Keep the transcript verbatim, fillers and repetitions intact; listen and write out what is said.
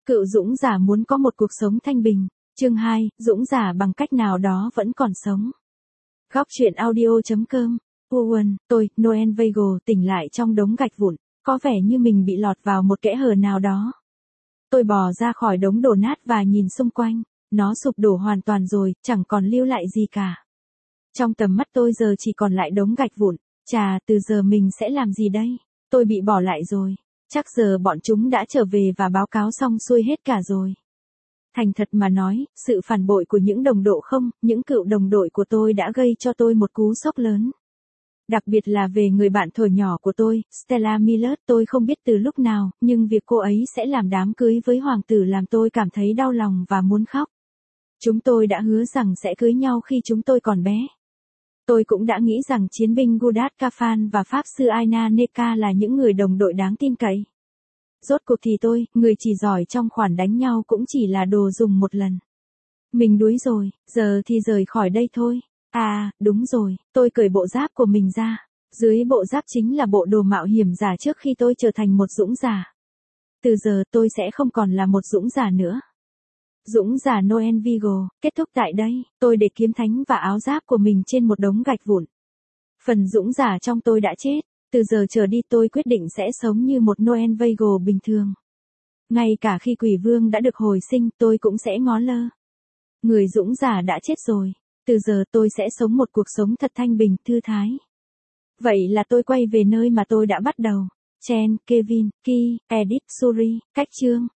Cựu dũng giả muốn có một cuộc sống thanh bình. Chương hai, dũng giả bằng cách nào đó vẫn còn sống. Góc truyện audio.com. Owen, tôi, Noel Vagel tỉnh lại trong đống gạch vụn, có vẻ như mình bị lọt vào một kẽ hở nào đó. Tôi bò ra khỏi đống đổ nát và nhìn xung quanh, nó sụp đổ hoàn toàn rồi, chẳng còn lưu lại gì cả. Trong tầm mắt tôi giờ chỉ còn lại đống gạch vụn, chà, từ giờ mình sẽ làm gì đây? Tôi bị bỏ lại rồi, chắc giờ bọn chúng đã trở về và báo cáo xong xuôi hết cả rồi. Thành thật mà nói, sự phản bội của những đồng đội không, những cựu đồng đội của tôi đã gây cho tôi một cú sốc lớn. Đặc biệt là về người bạn thuở nhỏ của tôi, Stella Miller, tôi không biết từ lúc nào, nhưng việc cô ấy sẽ làm đám cưới với hoàng tử làm tôi cảm thấy đau lòng và muốn khóc. Chúng tôi đã hứa rằng sẽ cưới nhau khi chúng tôi còn bé. Tôi cũng đã nghĩ rằng chiến binh Gudat Kafan và pháp sư Aina Neka là những người đồng đội đáng tin cậy. Rốt cuộc thì tôi, người chỉ giỏi trong khoản đánh nhau cũng chỉ là đồ dùng một lần. Mình đuối rồi, giờ thì rời khỏi đây thôi. À, đúng rồi, tôi cởi bộ giáp của mình ra. Dưới bộ giáp chính là bộ đồ mạo hiểm giả trước khi tôi trở thành một dũng giả. Từ giờ tôi sẽ không còn là một dũng giả nữa. Dũng giả Noel Vagel, kết thúc tại đây, tôi để kiếm thánh và áo giáp của mình trên một đống gạch vụn. Phần dũng giả trong tôi đã chết, từ giờ trở đi tôi quyết định sẽ sống như một Noel Vagel bình thường. Ngay cả khi quỷ vương đã được hồi sinh tôi cũng sẽ ngó lơ. Người dũng giả đã chết rồi, từ giờ tôi sẽ sống một cuộc sống thật thanh bình, thư thái. Vậy là tôi quay về nơi mà tôi đã bắt đầu. Chen, Kevin, Ki, Edith, Suri, cách chương.